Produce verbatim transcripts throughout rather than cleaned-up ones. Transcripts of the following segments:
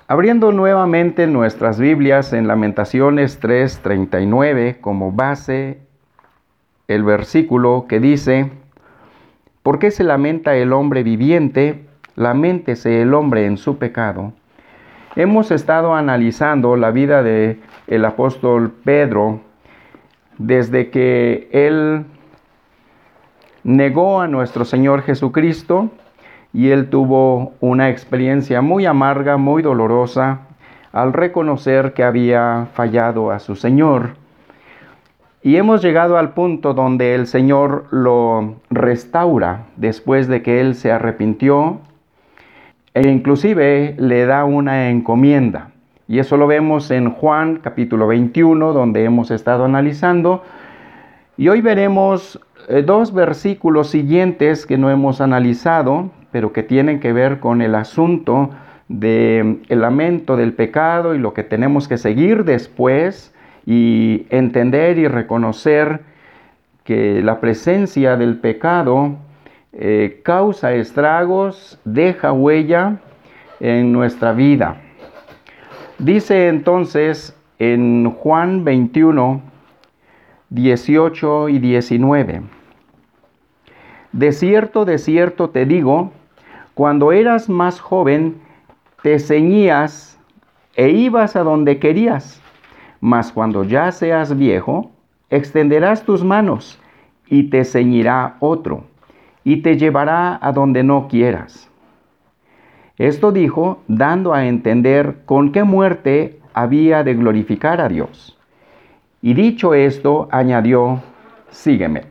Abriendo nuevamente nuestras Biblias en Lamentaciones tres treinta y nueve como base, el versículo que dice: ¿Por qué se lamenta el hombre viviente? Laméntese el hombre en su pecado. Hemos estado analizando la vida de el apóstol Pedro desde que él negó a nuestro Señor Jesucristo y él tuvo una experiencia muy amarga, muy dolorosa al reconocer que había fallado a su Señor. Y hemos llegado al punto donde el Señor lo restaura después de que él se arrepintió e inclusive le da una encomienda. Y eso lo vemos en Juan capítulo veintiuno, donde hemos estado analizando. Y hoy veremos eh, dos versículos siguientes que no hemos analizado, pero que tienen que ver con el asunto del lamento del pecado y lo que tenemos que seguir después y entender y reconocer que la presencia del pecado eh, causa estragos, deja huella en nuestra vida. Dice entonces en Juan veintiuno, dieciocho y diecinueve: De cierto, de cierto te digo, cuando eras más joven, te ceñías e ibas a donde querías. Mas cuando ya seas viejo, extenderás tus manos, y te ceñirá otro, y te llevará a donde no quieras. Esto dijo, dando a entender con qué muerte había de glorificar a Dios. Y dicho esto, añadió: sígueme.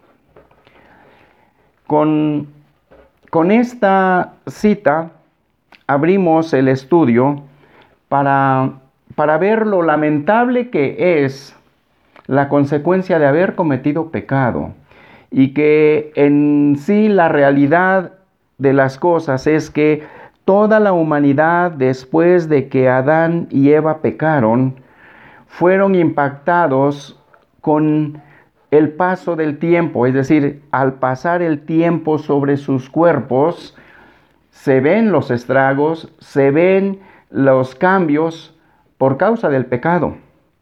Con, con esta cita abrimos el estudio para, para ver lo lamentable que es la consecuencia de haber cometido pecado, y que en sí la realidad de las cosas es que toda la humanidad, después de que Adán y Eva pecaron, fueron impactados con el paso del tiempo, es decir, al pasar el tiempo sobre sus cuerpos, se ven los estragos, se ven los cambios por causa del pecado.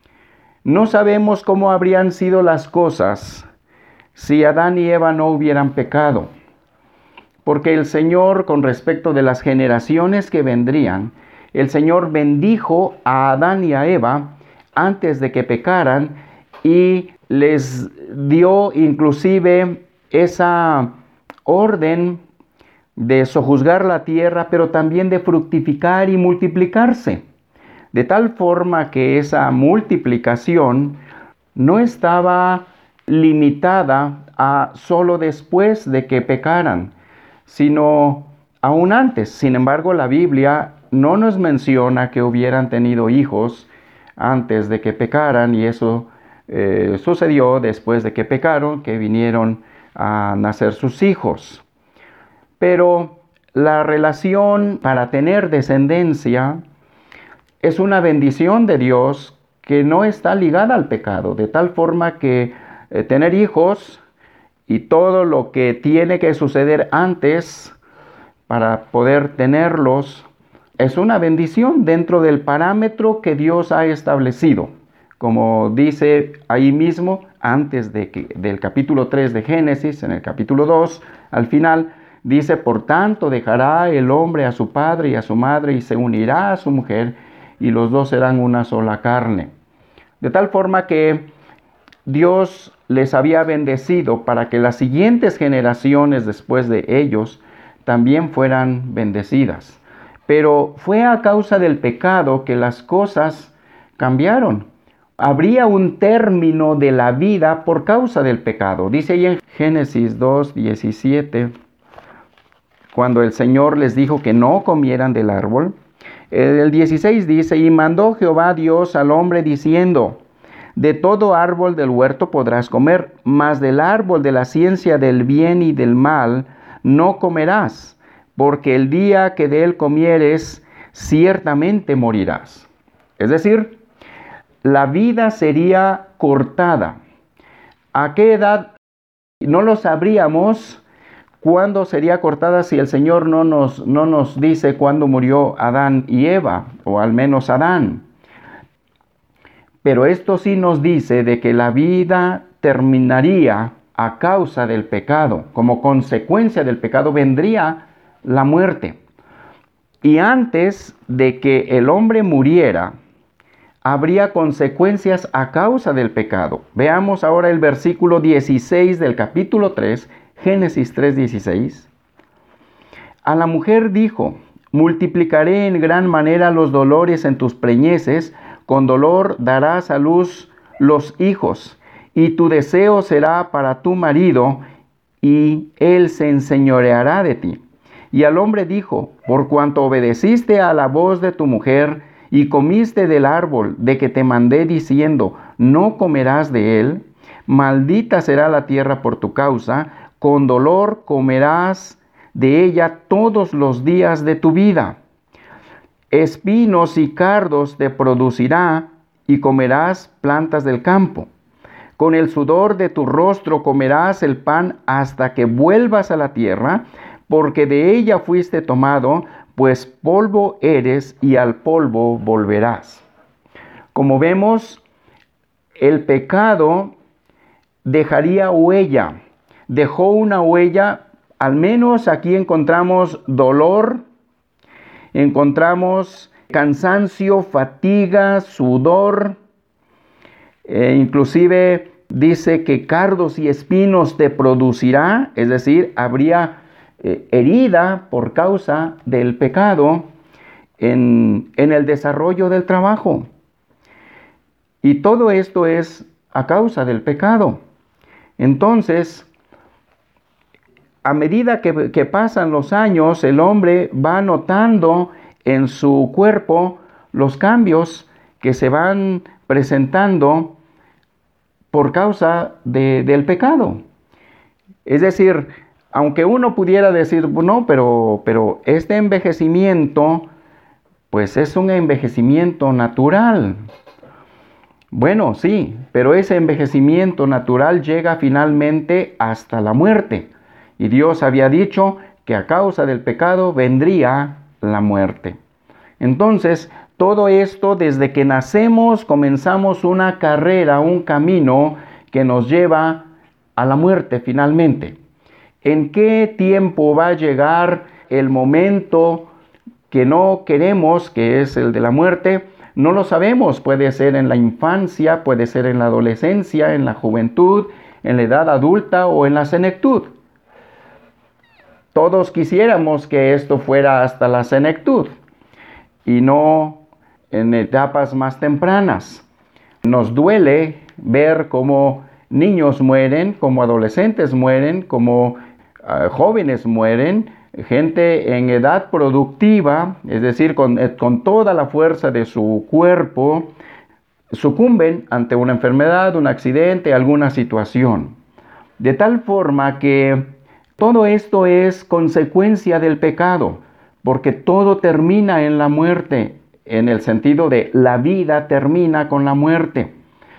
No sabemos cómo habrían sido las cosas si Adán y Eva no hubieran pecado, porque el Señor, con respecto de las generaciones que vendrían, el Señor bendijo a Adán y a Eva antes de que pecaran y les dio inclusive esa orden de sojuzgar la tierra, pero también de fructificar y multiplicarse. De tal forma que esa multiplicación no estaba limitada a solo después de que pecaran, sino aún antes. Sin embargo, la Biblia no nos menciona que hubieran tenido hijos antes de que pecaran, y eso eh, sucedió después de que pecaron, que vinieron a nacer sus hijos. Pero la relación para tener descendencia es una bendición de Dios que no está ligada al pecado, de tal forma que eh, tener hijos y todo lo que tiene que suceder antes para poder tenerlos es una bendición dentro del parámetro que Dios ha establecido. Como dice ahí mismo, antes de que, del capítulo tres de Génesis, en el capítulo dos, al final, dice: por tanto dejará el hombre a su padre y a su madre y se unirá a su mujer, y los dos serán una sola carne. De tal forma que Dios les había bendecido para que las siguientes generaciones después de ellos también fueran bendecidas. Pero fue a causa del pecado que las cosas cambiaron. Habría un término de la vida por causa del pecado. Dice ahí en Génesis dos diecisiete, cuando el Señor les dijo que no comieran del árbol. El dieciséis dice: y mandó Jehová Dios al hombre diciendo: de todo árbol del huerto podrás comer, mas del árbol de la ciencia del bien y del mal no comerás, porque el día que de él comieres, ciertamente morirás. Es decir, la vida sería cortada. ¿A qué edad? No lo sabríamos ¿cuándo sería cortada si el Señor no nos, no nos dice cuándo murió Adán y Eva, o al menos Adán? Pero esto sí nos dice de que la vida terminaría a causa del pecado. Como consecuencia del pecado vendría la muerte. Y antes de que el hombre muriera, habría consecuencias a causa del pecado. Veamos ahora el versículo dieciséis del capítulo tres, Génesis tres, dieciséis. A la mujer dijo: multiplicaré en gran manera los dolores en tus preñeces, con dolor darás a luz los hijos, y tu deseo será para tu marido, y él se enseñoreará de ti. Y al hombre dijo: por cuanto obedeciste a la voz de tu mujer, y comiste del árbol de que te mandé diciendo, no comerás de él, maldita será la tierra por tu causa, con dolor comerás de ella todos los días de tu vida. Espinos y cardos te producirá, y comerás plantas del campo. Con el sudor de tu rostro comerás el pan hasta que vuelvas a la tierra, porque de ella fuiste tomado, pues polvo eres y al polvo volverás. Como vemos, el pecado dejaría huella, dejó una huella. Al menos aquí encontramos dolor, encontramos cansancio, fatiga, sudor, e inclusive dice que cardos y espinos te producirá, es decir, habría eh, herida por causa del pecado en, en el desarrollo del trabajo. Y todo esto es a causa del pecado. Entonces, a medida que, que pasan los años, el hombre va notando en su cuerpo los cambios que se van presentando por causa de, del pecado. Es decir, aunque uno pudiera decir, no, pero, pero este envejecimiento, pues es un envejecimiento natural. Bueno, sí, pero ese envejecimiento natural llega finalmente hasta la muerte. Y Dios había dicho que a causa del pecado vendría la muerte. Entonces, todo esto, desde que nacemos, comenzamos una carrera, un camino que nos lleva a la muerte finalmente. ¿En qué tiempo va a llegar el momento que no queremos, que es el de la muerte? No lo sabemos. Puede ser en la infancia, puede ser en la adolescencia, en la juventud, en la edad adulta o en la senectud. Todos quisiéramos que esto fuera hasta la senectud y no en etapas más tempranas. Nos duele ver cómo niños mueren, cómo adolescentes mueren, cómo uh, jóvenes mueren, gente en edad productiva, es decir, con, con toda la fuerza de su cuerpo, sucumben ante una enfermedad, un accidente, alguna situación. De tal forma que todo esto es consecuencia del pecado, porque todo termina en la muerte, en el sentido de la vida termina con la muerte.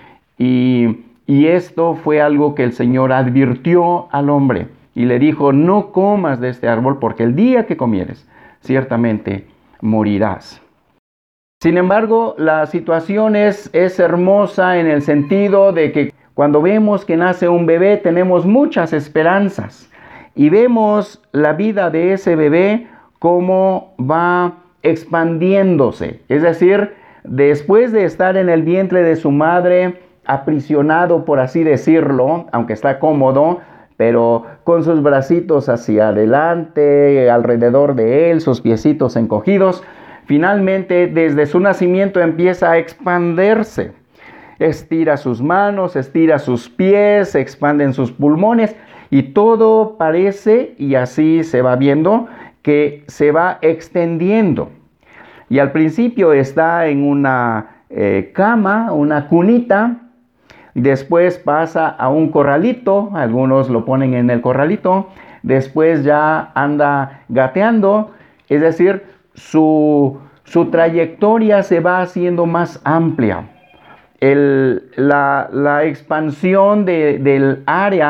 Y, y esto fue algo que el Señor advirtió al hombre y le dijo, no comas de este árbol, porque el día que comieres, ciertamente morirás. Sin embargo, la situación es, es hermosa en el sentido de que cuando vemos que nace un bebé, tenemos muchas esperanzas. Y vemos la vida de ese bebé cómo va expandiéndose. Es decir, después de estar en el vientre de su madre, aprisionado, por así decirlo, aunque está cómodo, pero con sus bracitos hacia adelante, alrededor de él, sus piecitos encogidos, finalmente desde su nacimiento empieza a expandirse. Estira sus manos, estira sus pies, se expanden sus pulmones, y todo parece, y así se va viendo, que se va extendiendo. Y al principio está en una eh, cama, una cunita, después pasa a un corralito, algunos lo ponen en el corralito, después ya anda gateando, es decir, su, su trayectoria se va haciendo más amplia. El, la, la expansión de, del área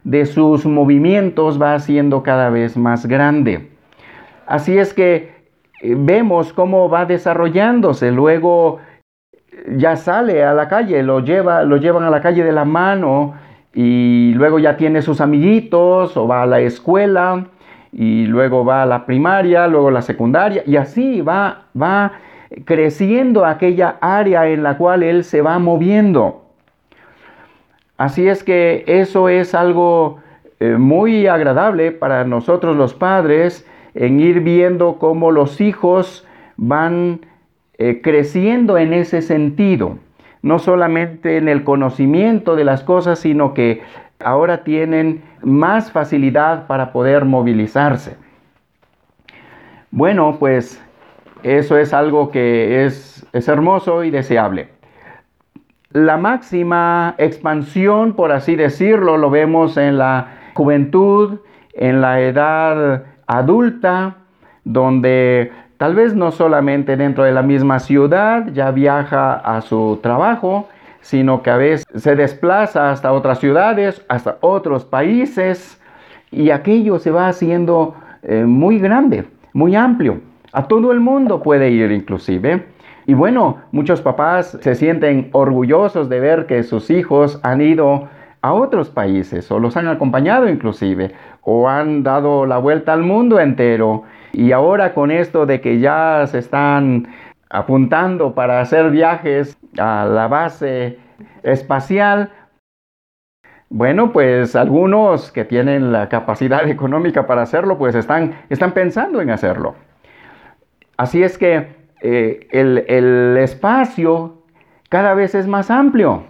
de sus movimientos va siendo cada vez más grande. Así es que eh, vemos cómo va desarrollándose. Luego ya sale a la calle, lo, lleva, lo llevan a la calle de la mano y luego ya tiene sus amiguitos o va a la escuela y luego va a la primaria, luego la secundaria y así va, va creciendo aquella área en la cual él se va moviendo. Así es que eso es algo eh, muy agradable para nosotros los padres en ir viendo cómo los hijos van eh, creciendo en ese sentido. No solamente en el conocimiento de las cosas, sino que ahora tienen más facilidad para poder movilizarse. Bueno, pues eso es algo que es, es hermoso y deseable. La máxima expansión, por así decirlo, lo vemos en la juventud, en la edad adulta, donde tal vez no solamente dentro de la misma ciudad ya viaja a su trabajo, sino que a veces se desplaza hasta otras ciudades, hasta otros países, y aquello se va haciendo eh, muy grande, muy amplio. A todo el mundo puede ir inclusive. Y bueno, muchos papás se sienten orgullosos de ver que sus hijos han ido a otros países o los han acompañado inclusive o han dado la vuelta al mundo entero. Y ahora con esto de que ya se están apuntando para hacer viajes a la base espacial, bueno, pues algunos que tienen la capacidad económica para hacerlo, pues están, están pensando en hacerlo. Así es que Eh, el, el espacio cada vez es más amplio.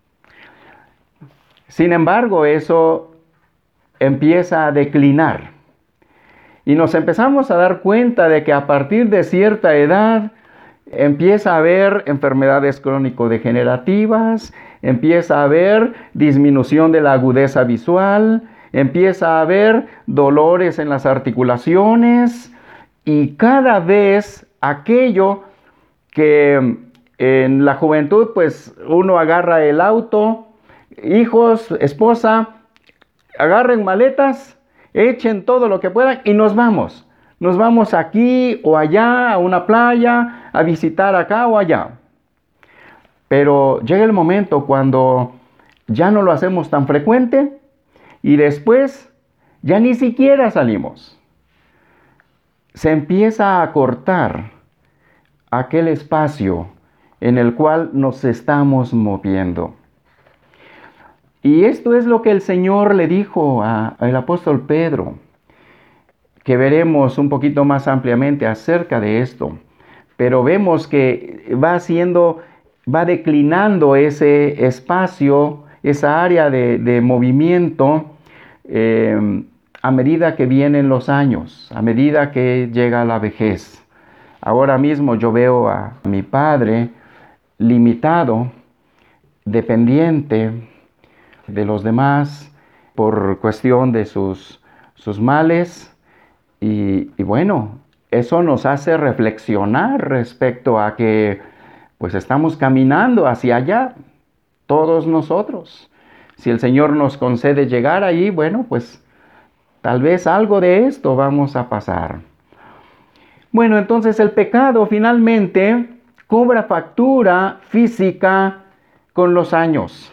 Sin embargo, eso empieza a declinar. Y nos empezamos a dar cuenta de que a partir de cierta edad empieza a haber enfermedades crónico-degenerativas, empieza a haber disminución de la agudeza visual, empieza a haber dolores en las articulaciones y cada vez aquello que en la juventud pues uno agarra el auto, hijos, esposa, agarren maletas, echen todo lo que puedan y nos vamos. Nos vamos aquí o allá a una playa, a visitar acá o allá. Pero llega el momento cuando ya no lo hacemos tan frecuente y después ya ni siquiera salimos. Se empieza a cortar aquel espacio en el cual nos estamos moviendo. Y esto es lo que el Señor le dijo al apóstol Pedro, que veremos un poquito más ampliamente acerca de esto. Pero vemos que va haciendo, va declinando ese espacio, esa área de, de movimiento, eh, a medida que vienen los años, a medida que llega la vejez. Ahora mismo yo veo a mi padre limitado, dependiente de los demás por cuestión de sus, sus males y, y bueno, eso nos hace reflexionar respecto a que pues estamos caminando hacia allá, todos nosotros. Si el Señor nos concede llegar ahí, bueno, pues tal vez algo de esto vamos a pasar. Bueno, entonces el pecado finalmente cobra factura física con los años.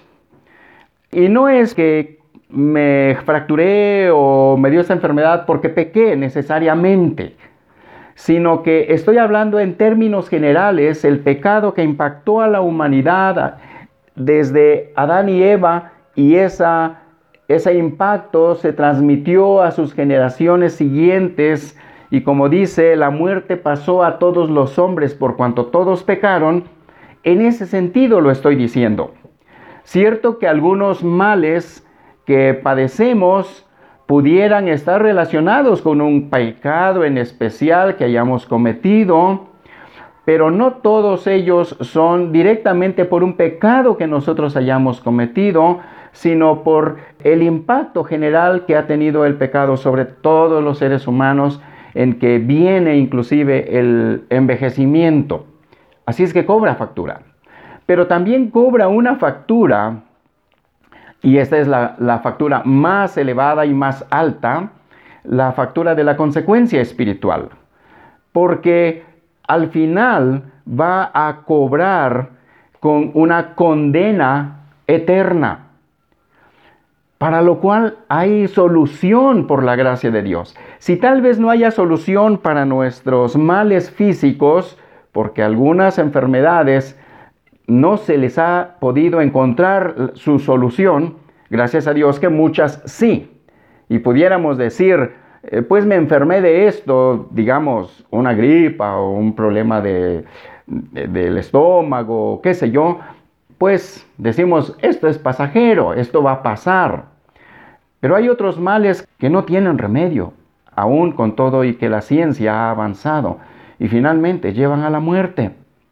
Y no es que me fracturé o me dio esa enfermedad porque pequé necesariamente, sino que estoy hablando en términos generales, el pecado que impactó a la humanidad desde Adán y Eva y esa Ese impacto se transmitió a sus generaciones siguientes y como dice, la muerte pasó a todos los hombres por cuanto todos pecaron. En ese sentido lo estoy diciendo. Cierto que algunos males que padecemos pudieran estar relacionados con un pecado en especial que hayamos cometido, pero no todos ellos son directamente por un pecado que nosotros hayamos cometido, sino por el impacto general que ha tenido el pecado sobre todos los seres humanos, en que viene inclusive el envejecimiento. Así es que cobra factura. Pero también cobra una factura Y esta es la, la factura más elevada y más alta, la factura de la consecuencia espiritual. Porque al final va a cobrar con una condena eterna, para lo cual hay solución por la gracia de Dios. Si tal vez no haya solución para nuestros males físicos, porque algunas enfermedades no se les ha podido encontrar su solución, gracias a Dios que muchas sí. Y pudiéramos decir, eh, pues me enfermé de esto, digamos, una gripa o un problema de, de, del estómago, qué sé yo, pues decimos, esto es pasajero, esto va a pasar. Pero hay otros males que no tienen remedio, aún con todo y que la ciencia ha avanzado, y finalmente llevan a la muerte.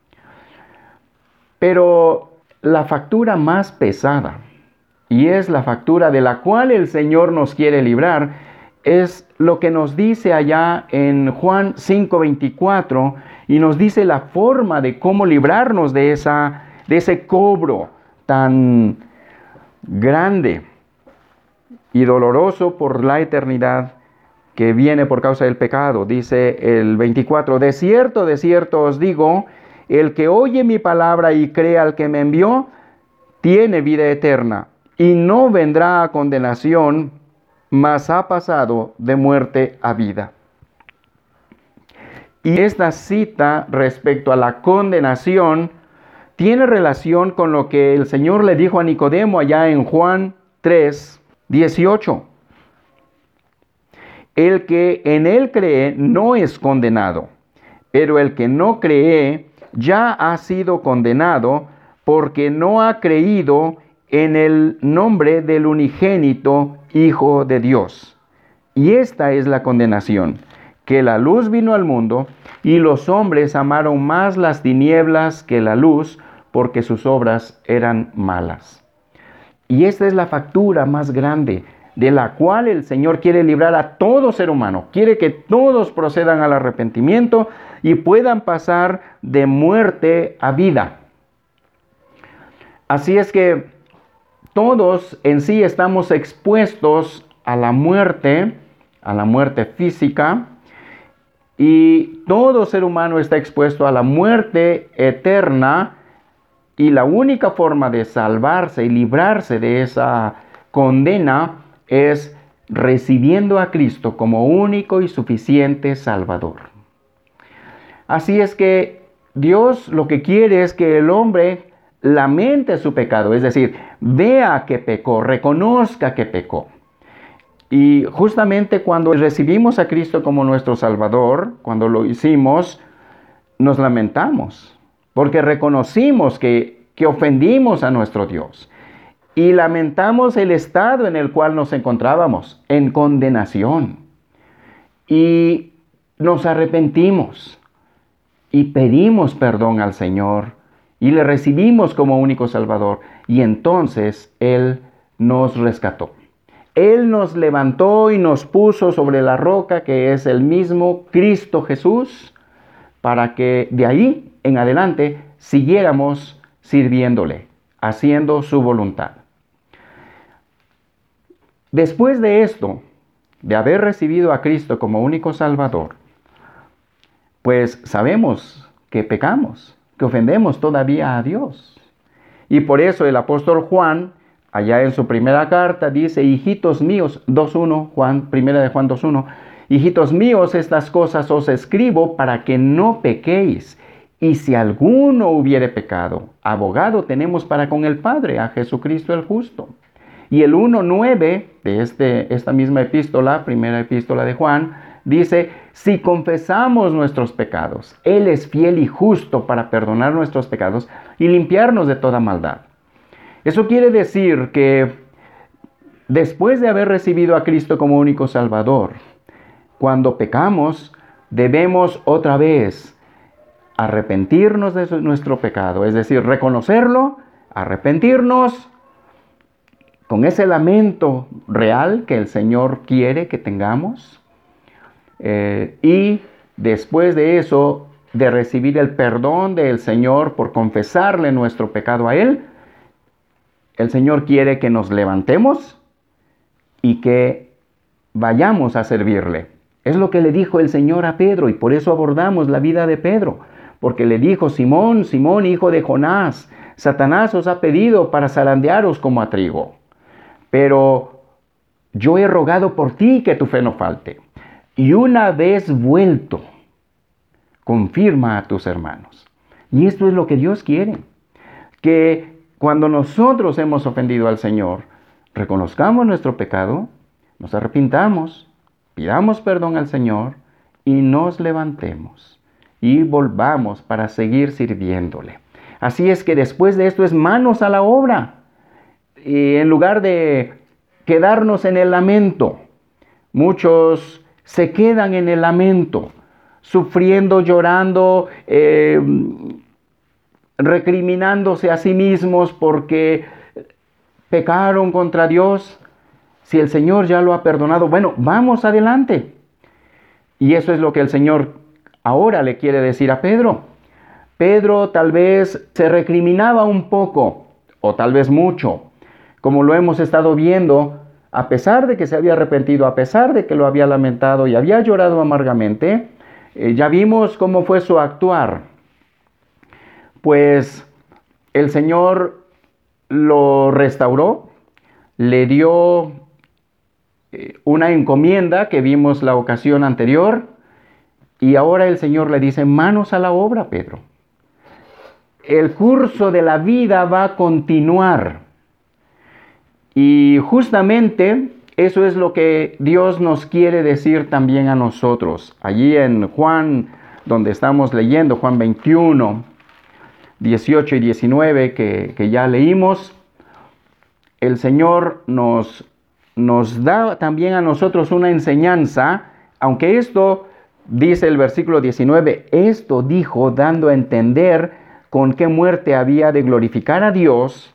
Pero la factura más pesada, y es la factura de la cual el Señor nos quiere librar, es lo que nos dice allá en Juan cinco veinticuatro, y nos dice la forma de cómo librarnos de, esa, de ese cobro tan grande y doloroso por la eternidad que viene por causa del pecado. Dice el veinticuatro, de cierto, de cierto os digo, el que oye mi palabra y cree al que me envió, tiene vida eterna, y no vendrá a condenación, mas ha pasado de muerte a vida. Y esta cita respecto a la condenación tiene relación con lo que el Señor le dijo a Nicodemo allá en Juan tres dieciocho. El que en él cree no es condenado, pero el que no cree ya ha sido condenado porque no ha creído en el nombre del unigénito Hijo de Dios. Y esta es la condenación, que la luz vino al mundo y los hombres amaron más las tinieblas que la luz porque sus obras eran malas. Y esta es la factura más grande de la cual el Señor quiere librar a todo ser humano. Quiere que todos procedan al arrepentimiento y puedan pasar de muerte a vida. Así es que todos en sí estamos expuestos a la muerte, a la muerte física, y todo ser humano está expuesto a la muerte eterna, y la única forma de salvarse y librarse de esa condena es recibiendo a Cristo como único y suficiente Salvador. Así es que Dios lo que quiere es que el hombre lamente su pecado, es decir, vea que pecó, reconozca que pecó. Y justamente cuando recibimos a Cristo como nuestro Salvador, cuando lo hicimos, nos lamentamos, porque reconocimos que, que ofendimos a nuestro Dios. Y lamentamos el estado en el cual nos encontrábamos, en condenación. Y nos arrepentimos y pedimos perdón al Señor y le recibimos como único Salvador. Y entonces Él nos rescató. Él nos levantó y nos puso sobre la roca que es el mismo Cristo Jesús, para que de ahí en adelante siguiéramos sirviéndole, haciendo su voluntad. Después de esto, de haber recibido a Cristo como único Salvador, pues sabemos que pecamos, que ofendemos todavía a Dios. Y por eso el apóstol Juan, allá en su primera carta, dice, hijitos míos, dos uno, Juan, primera de Juan dos uno, hijitos míos, estas cosas os escribo para que no pequéis. Y si alguno hubiere pecado, abogado tenemos para con el Padre, a Jesucristo el justo. Y el uno nueve de este, esta misma epístola, primera epístola de Juan, dice, si confesamos nuestros pecados, Él es fiel y justo para perdonar nuestros pecados y limpiarnos de toda maldad. Eso quiere decir que después de haber recibido a Cristo como único Salvador, cuando pecamos, debemos otra vez arrepentirnos de nuestro pecado, es decir, reconocerlo, arrepentirnos, con ese lamento real que el Señor quiere que tengamos, eh, y después de eso, de recibir el perdón del Señor por confesarle nuestro pecado a Él, El Señor quiere que nos levantemos y que vayamos a servirle. Es lo que le dijo el Señor a Pedro, y por eso abordamos la vida de Pedro. Porque le dijo: Simón, Simón, hijo de Jonás, Satanás os ha pedido para zarandearos como a trigo. Pero yo he rogado por ti que tu fe no falte. Y una vez vuelto, confirma a tus hermanos. Y esto es lo que Dios quiere. Que cuando nosotros hemos ofendido al Señor, reconozcamos nuestro pecado, nos arrepintamos, pidamos perdón al Señor y nos levantemos y volvamos para seguir sirviéndole. Así es que después de esto es manos a la obra. Y en lugar de quedarnos en el lamento, muchos se quedan en el lamento, sufriendo, llorando, eh, recriminándose a sí mismos porque pecaron contra Dios. Si el Señor ya lo ha perdonado, bueno, vamos adelante. Y eso es lo que el Señor ahora le quiere decir a Pedro. Pedro tal vez se recriminaba un poco, o tal vez mucho, como lo hemos estado viendo, a pesar de que se había arrepentido, a pesar de que lo había lamentado y había llorado amargamente. Eh, ya vimos cómo fue su actuar. Pues el Señor lo restauró, le dio eh, una encomienda que vimos la ocasión anterior, y ahora el Señor le dice: manos a la obra, Pedro. El curso de la vida va a continuar. Y justamente eso es lo que Dios nos quiere decir también a nosotros. Allí en Juan, donde estamos leyendo, Juan veintiuno, dieciocho y diecinueve, que, que ya leímos, el Señor nos, nos da también a nosotros una enseñanza, aunque esto, dice el versículo diecinueve, esto dijo dando a entender con qué muerte había de glorificar a Dios.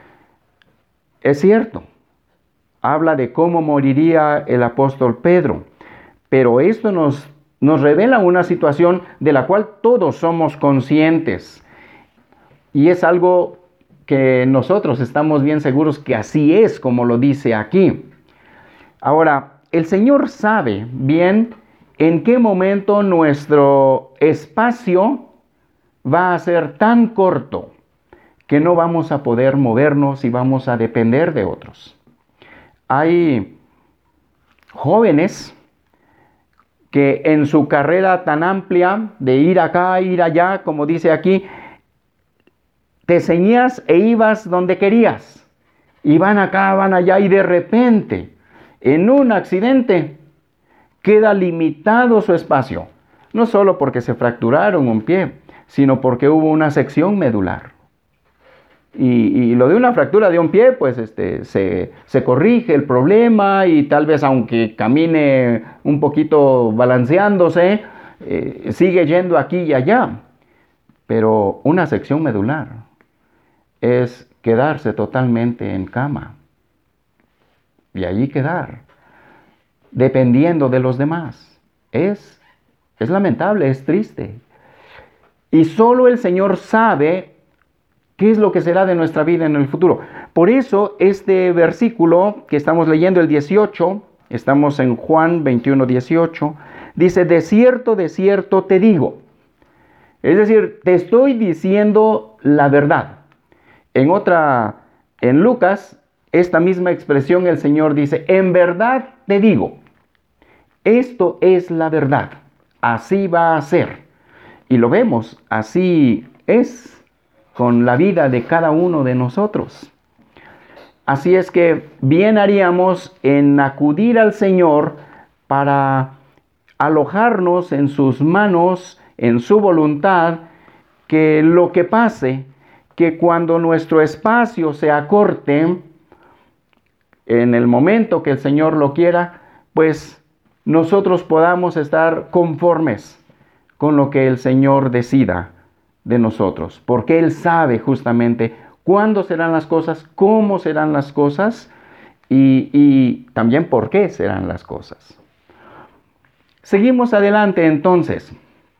Es cierto, habla de cómo moriría el apóstol Pedro, pero esto nos, nos revela una situación de la cual todos somos conscientes, y es algo que nosotros estamos bien seguros que así es como lo dice aquí. Ahora, el Señor sabe bien en qué momento nuestro espacio va a ser tan corto que no vamos a poder movernos y vamos a depender de otros. Hay jóvenes que en su carrera tan amplia de ir acá, ir allá, como dice aquí, te ceñías e ibas donde querías. Y van acá, van allá, y de repente, en un accidente, queda limitado su espacio. No solo porque se fracturaron un pie, sino porque hubo una sección medular. Y, y lo de una fractura de un pie, pues este, se, se corrige el problema, y tal vez aunque camine un poquito balanceándose, eh, sigue yendo aquí y allá. Pero una sección medular es quedarse totalmente en cama y allí quedar, dependiendo de los demás. Es, es lamentable, es triste. Y solo el Señor sabe qué es lo que será de nuestra vida en el futuro. Por eso este versículo que estamos leyendo, el dieciocho, estamos en Juan veintiuno, dieciocho, dice: de cierto, de cierto te digo. Es decir, te estoy diciendo la verdad. En otra, en Lucas, esta misma expresión el Señor dice: en verdad te digo. Esto es la verdad. Así va a ser. Y lo vemos, así es con la vida de cada uno de nosotros. Así es que bien haríamos en acudir al Señor para alojarnos en sus manos, en su voluntad, que lo que pase, que cuando nuestro espacio se acorte, en el momento que el Señor lo quiera, pues nosotros podamos estar conformes con lo que el Señor decida de nosotros, porque Él sabe justamente cuándo serán las cosas, cómo serán las cosas y, y también por qué serán las cosas. Seguimos adelante entonces.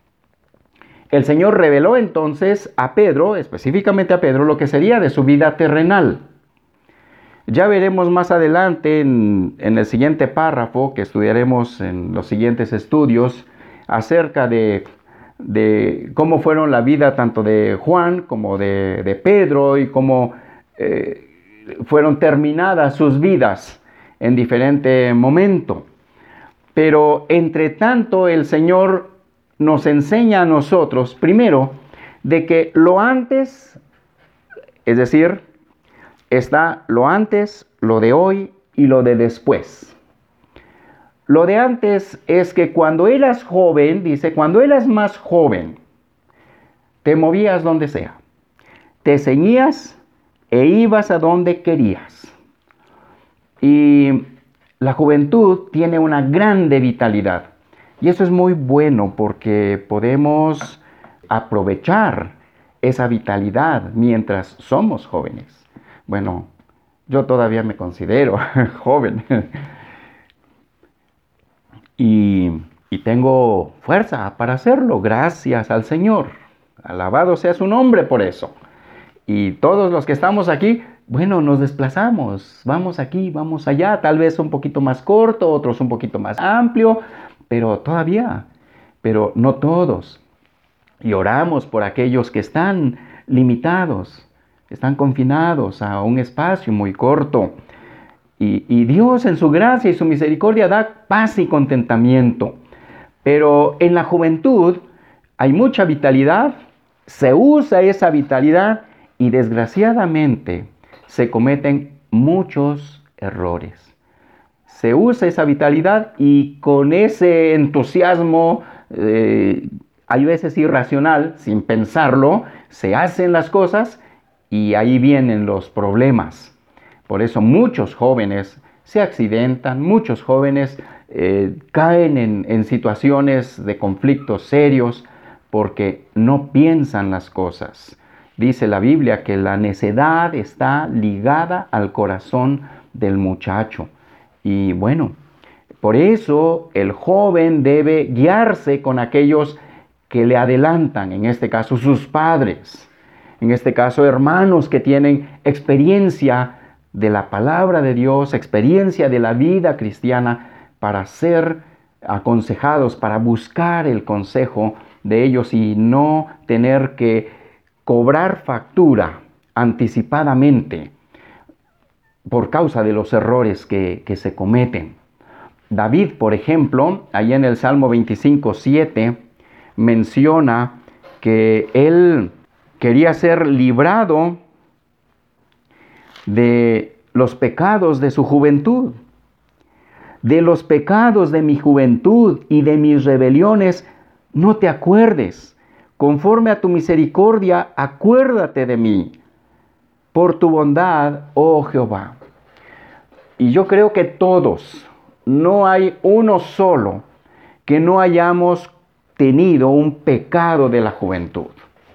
El Señor reveló entonces a Pedro, específicamente a Pedro, lo que sería de su vida terrenal. Ya veremos más adelante en, en el siguiente párrafo que estudiaremos en los siguientes estudios acerca de, de cómo fueron la vida tanto de Juan como de, de Pedro y cómo eh, fueron terminadas sus vidas en diferente momento. Pero entre tanto el Señor nos enseña a nosotros, primero, de que lo antes, es decir, está lo antes, lo de hoy y lo de después. Lo de antes es que cuando eras joven, dice, cuando eras más joven, te movías donde sea, te ceñías e ibas a donde querías. Y la juventud tiene una grande vitalidad. Y eso es muy bueno porque podemos aprovechar esa vitalidad mientras somos jóvenes. Bueno, yo todavía me considero joven y, y tengo fuerza para hacerlo, gracias al Señor. Alabado sea su nombre por eso. Y todos los que estamos aquí, bueno, nos desplazamos, vamos aquí, vamos allá, tal vez un poquito más corto, otros un poquito más amplio, pero todavía, pero no todos. Y oramos por aquellos que están limitados, están confinados a un espacio muy corto. Y, y Dios en su gracia y su misericordia da paz y contentamiento. Pero en la juventud hay mucha vitalidad, se usa esa vitalidad y desgraciadamente se cometen muchos errores. Se usa esa vitalidad y con ese entusiasmo, eh, hay veces irracional, sin pensarlo, se hacen las cosas y ahí vienen los problemas. Por eso muchos jóvenes se accidentan, muchos jóvenes eh, caen en, en situaciones de conflictos serios porque no piensan las cosas. Dice la Biblia que la necedad está ligada al corazón del muchacho. Y bueno, por eso el joven debe guiarse con aquellos que le adelantan, en este caso sus padres, en este caso hermanos que tienen experiencia de la palabra de Dios, experiencia de la vida cristiana para ser aconsejados, para buscar el consejo de ellos y no tener que cobrar factura anticipadamente por causa de los errores que, que se cometen. David, por ejemplo, allá en el Salmo veinticinco, siete, menciona que él quería ser librado de los pecados de su juventud. De los pecados de mi juventud y de mis rebeliones no te acuerdes. Conforme a tu misericordia, acuérdate de mí. Por tu bondad, oh Jehová. Y yo creo que todos, no hay uno solo que no hayamos tenido un pecado de la juventud.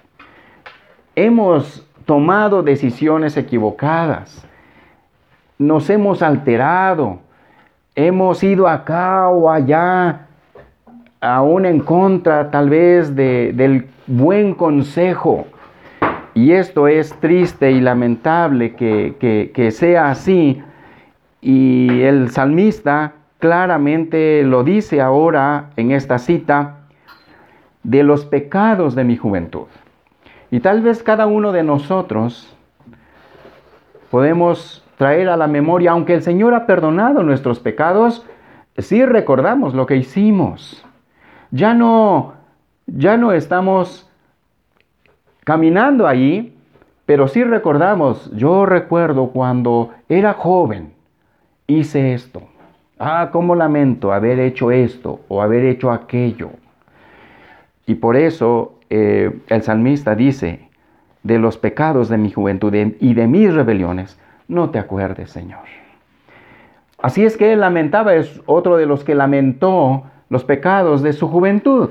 Hemos tomado decisiones equivocadas, nos hemos alterado, hemos ido acá o allá, aún en contra tal vez de, del buen consejo. Y esto es triste y lamentable que, que, que sea así. Y el salmista claramente lo dice ahora en esta cita, de los pecados de mi juventud. Y tal vez cada uno de nosotros podemos traer a la memoria, aunque el Señor ha perdonado nuestros pecados, sí recordamos lo que hicimos. Ya no, ya no estamos caminando allí, pero sí recordamos, yo recuerdo cuando era joven, hice esto. Ah, cómo lamento haber hecho esto o haber hecho aquello. Y por eso eh, el salmista dice, de los pecados de mi juventud y de mis rebeliones, no te acuerdes, Señor. Así es que él lamentaba, es otro de los que lamentó los pecados de su juventud.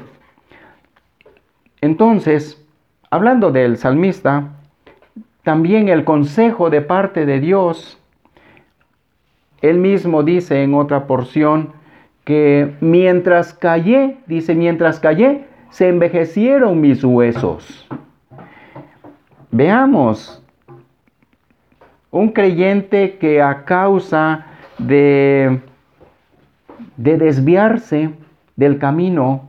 Entonces, hablando del salmista, también el consejo de parte de Dios, él mismo dice en otra porción que mientras callé, dice, mientras callé, se envejecieron mis huesos. Veamos Un creyente que a causa de, de desviarse del camino,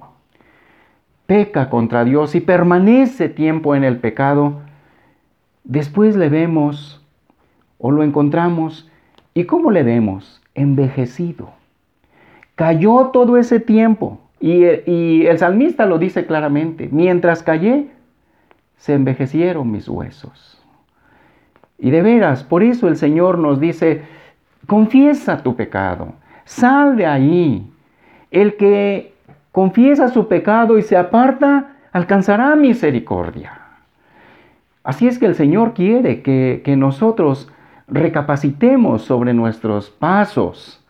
peca contra Dios y permanece tiempo en el pecado, después le vemos o lo encontramos, ¿y cómo le vemos? Envejecido. Cayó todo ese tiempo, y, y el salmista lo dice claramente: mientras callé, se envejecieron mis huesos. Y de veras, por eso el Señor nos dice: confiesa tu pecado, sal de ahí. El que confiesa su pecado y se aparta, alcanzará misericordia. Así es que el Señor quiere que, que nosotros recapacitemos sobre nuestros pasos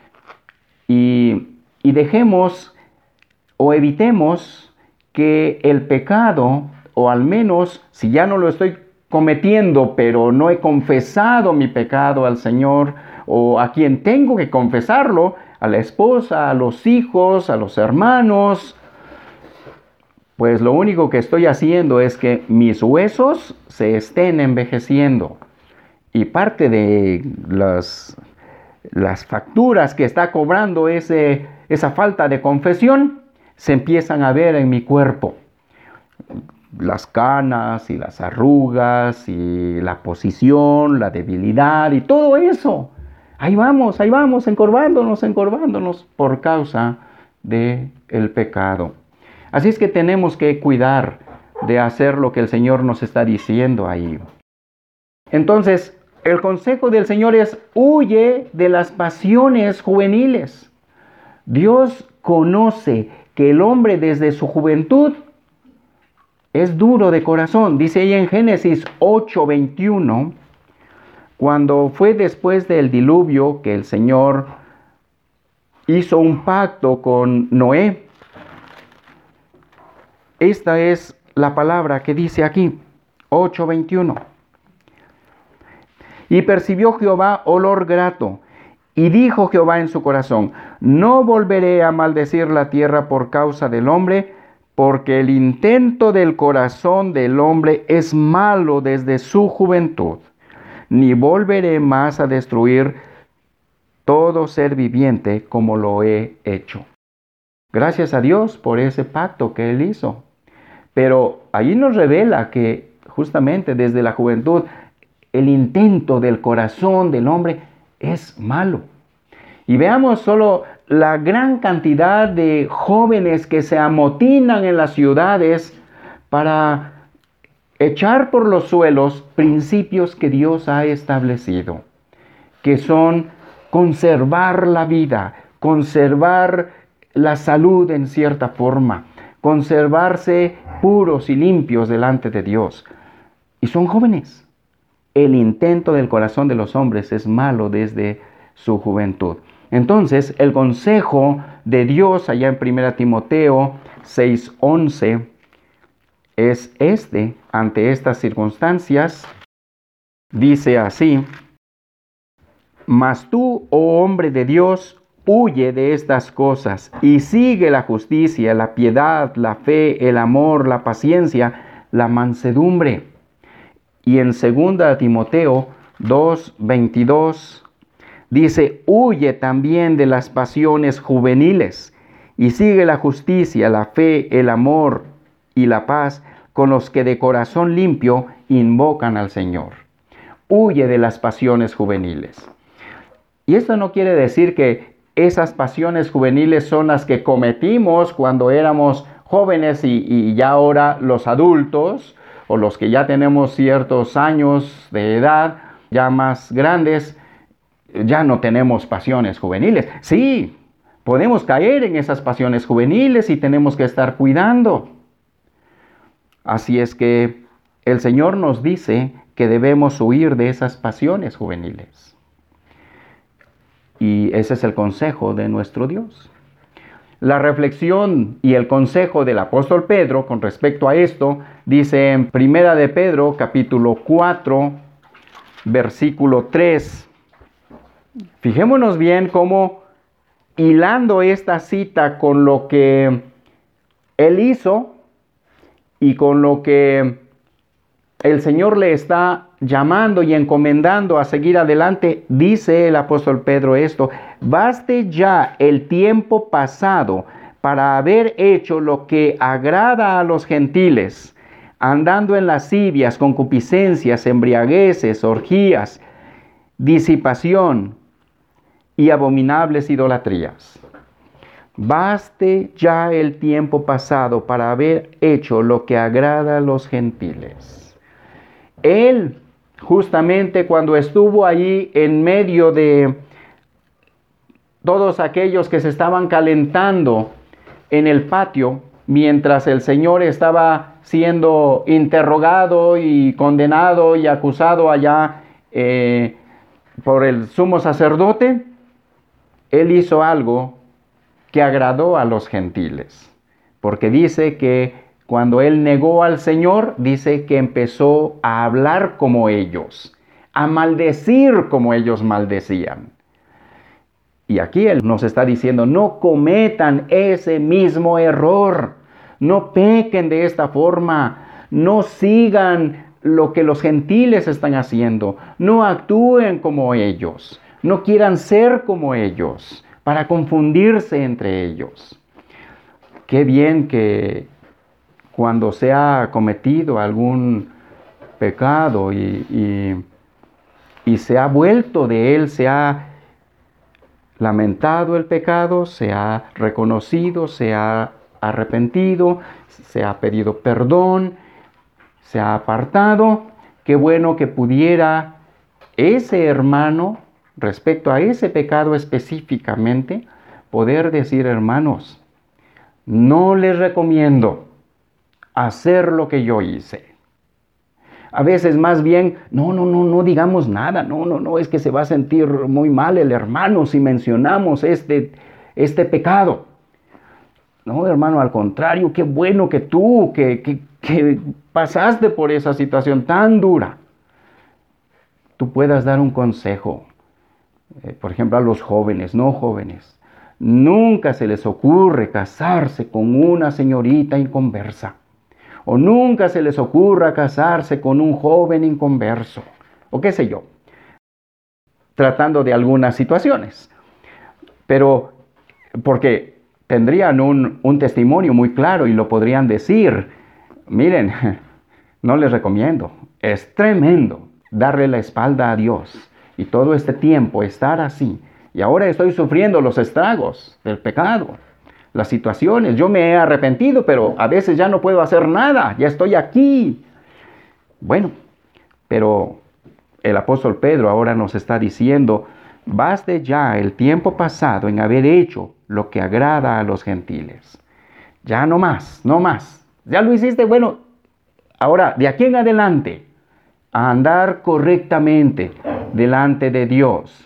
y, y dejemos o evitemos que el pecado, o al menos si ya no lo estoy cometiendo, pero no he confesado mi pecado al Señor, o a quien tengo que confesarlo, a la esposa, a los hijos, a los hermanos, pues lo único que estoy haciendo es que mis huesos se estén envejeciendo. Y parte de las, las facturas que está cobrando ese, esa falta de confesión se empiezan a ver en mi cuerpo. Las canas y las arrugas y la posición, la debilidad y todo eso. Ahí vamos, ahí vamos, encorvándonos, encorvándonos por causa del pecado. Así es que tenemos que cuidar de hacer lo que el Señor nos está diciendo ahí. Entonces, el consejo del Señor es: huye de las pasiones juveniles. Dios conoce que el hombre desde su juventud es duro de corazón. Dice ahí en Génesis ocho veintiuno, cuando fue después del diluvio que el Señor hizo un pacto con Noé. Esta es la palabra que dice aquí, ocho veintiuno. Y percibió Jehová olor grato, y dijo Jehová en su corazón: no volveré a maldecir la tierra por causa del hombre, porque el intento del corazón del hombre es malo desde su juventud, ni volveré más a destruir todo ser viviente como lo he hecho. Gracias a Dios por ese pacto que Él hizo. Pero allí nos revela que justamente desde la juventud el intento del corazón del hombre es malo. Y veamos solo la gran cantidad de jóvenes que se amotinan en las ciudades para echar por los suelos principios que Dios ha establecido, que son conservar la vida, conservar la salud en cierta forma, conservarse puros y limpios delante de Dios. Y son jóvenes. El intento del corazón de los hombres es malo desde su juventud. Entonces, el consejo de Dios allá en primera Timoteo seis once es este: ante estas circunstancias, dice así: mas tú, oh hombre de Dios, huye de estas cosas y sigue la justicia, la piedad, la fe, el amor, la paciencia, la mansedumbre. Y en segunda Timoteo dos veintidós dice: huye también de las pasiones juveniles y sigue la justicia, la fe, el amor y la paz con los que de corazón limpio invocan al Señor. Huye de las pasiones juveniles. Y esto no quiere decir que esas pasiones juveniles son las que cometimos cuando éramos jóvenes y, y ya ahora los adultos, o los que ya tenemos ciertos años de edad, ya más grandes, ya no tenemos pasiones juveniles. Sí, podemos caer en esas pasiones juveniles y tenemos que estar cuidando. Así es que el Señor nos dice que debemos huir de esas pasiones juveniles. Y ese es el consejo de nuestro Dios. La reflexión y el consejo del apóstol Pedro con respecto a esto dice en Primera de Pedro, capítulo cuatro, versículo tres. Fijémonos bien cómo, hilando esta cita con lo que él hizo y con lo que el Señor le está llamando y encomendando a seguir adelante, dice el apóstol Pedro esto: baste ya el tiempo pasado para haber hecho lo que agrada a los gentiles, andando en lascivias, concupiscencias, embriagueces, orgías, disipación y abominables idolatrías. Baste ya el tiempo pasado para haber hecho lo que agrada a los gentiles. Él, justamente cuando estuvo allí en medio de todos aquellos que se estaban calentando en el patio, mientras el Señor estaba siendo interrogado y condenado y acusado allá eh, por el sumo sacerdote, Él hizo algo que agradó a los gentiles, porque dice que cuando Él negó al Señor, dice que empezó a hablar como ellos, a maldecir como ellos maldecían. Y aquí Él nos está diciendo: no cometan ese mismo error, no pequen de esta forma, no sigan lo que los gentiles están haciendo, no actúen como ellos, no quieran ser como ellos, para confundirse entre ellos. Qué bien que cuando se ha cometido algún pecado y, y, y se ha vuelto de él, se ha lamentado el pecado, se ha reconocido, se ha arrepentido, se ha pedido perdón, se ha apartado. Qué bueno que pudiera ese hermano, respecto a ese pecado específicamente, poder decir: hermanos, no les recomiendo hacer lo que yo hice. A veces más bien, no, no, no, no digamos nada, no, no, no, es que se va a sentir muy mal el hermano si mencionamos este, este pecado. No, hermano, al contrario, qué bueno que tú, que, que, que pasaste por esa situación tan dura, tú puedas dar un consejo. Eh, por ejemplo, a los jóvenes, no jóvenes, nunca se les ocurre casarse con una señorita inconversa, o nunca se les ocurra casarse con un joven inconverso, o qué sé yo, tratando de algunas situaciones. Pero porque tendrían un, un testimonio muy claro y lo podrían decir: miren, no les recomiendo, es tremendo darle la espalda a Dios y todo este tiempo estar así, y ahora estoy sufriendo los estragos del pecado, las situaciones. Yo me he arrepentido, pero a veces ya no puedo hacer nada, ya estoy aquí. Bueno, pero el apóstol Pedro ahora nos está diciendo: baste ya el tiempo pasado en haber hecho lo que agrada a los gentiles. Ya no más, no más. Ya lo hiciste, bueno, ahora de aquí en adelante, a andar correctamente delante de Dios.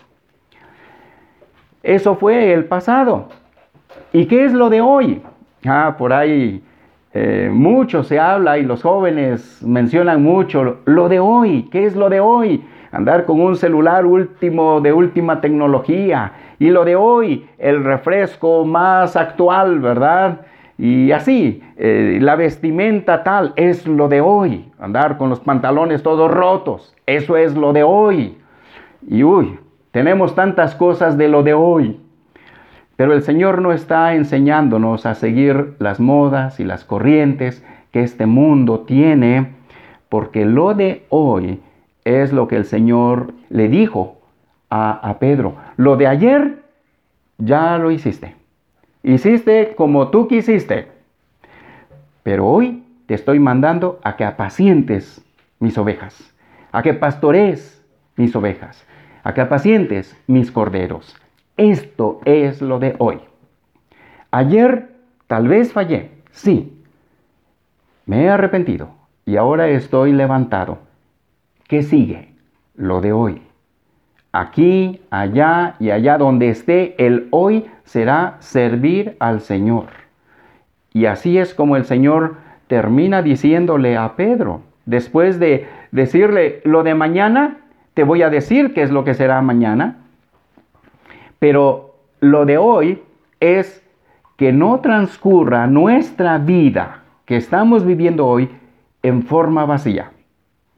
Eso fue el pasado. ¿Y qué es lo de hoy? Ah, por ahí eh, mucho se habla y los jóvenes mencionan mucho lo de hoy. ¿Qué es lo de hoy? Andar con un celular último, de última tecnología. Y lo de hoy, el refresco más actual, ¿verdad? Y así, eh, la vestimenta tal, es lo de hoy. Andar con los pantalones todos rotos, eso es lo de hoy. Y uy, tenemos tantas cosas de lo de hoy. Pero el Señor no está enseñándonos a seguir las modas y las corrientes que este mundo tiene, porque lo de hoy es lo que el Señor le dijo a, a Pedro. Lo de ayer ya lo hiciste. Hiciste como tú quisiste. Pero hoy te estoy mandando a que apacientes mis ovejas, a que pastorees mis ovejas, a que apacientes mis corderos. Esto es lo de hoy. Ayer tal vez fallé, sí. Me he arrepentido y ahora estoy levantado. ¿Qué sigue? Lo de hoy. Aquí, allá y allá donde esté, el hoy será servir al Señor. Y así es como el Señor termina diciéndole a Pedro, después de decirle lo de mañana, te voy a decir qué es lo que será mañana. Pero lo de hoy es que no transcurra nuestra vida que estamos viviendo hoy en forma vacía.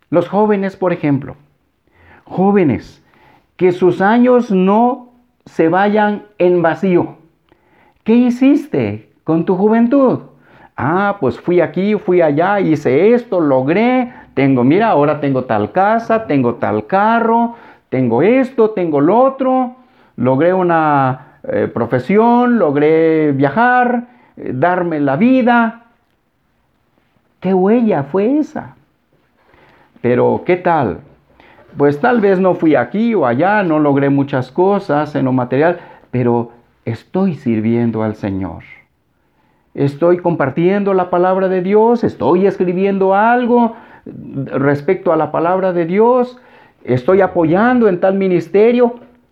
Los jóvenes, por ejemplo, jóvenes, que sus años no se vayan en vacío. ¿Qué hiciste con tu juventud? Ah, pues fui aquí, fui allá, hice esto, logré, tengo, mira, ahora tengo tal casa, tengo tal carro, tengo esto, tengo lo otro, logré una eh, profesión, logré viajar, eh, darme la vida. ¿Qué huella fue esa? Pero, ¿qué tal? Pues tal vez no fui aquí o allá, no logré muchas cosas en lo material, pero estoy sirviendo al Señor. Estoy compartiendo la palabra de Dios, estoy escribiendo algo respecto a la palabra de Dios, estoy apoyando en tal ministerio.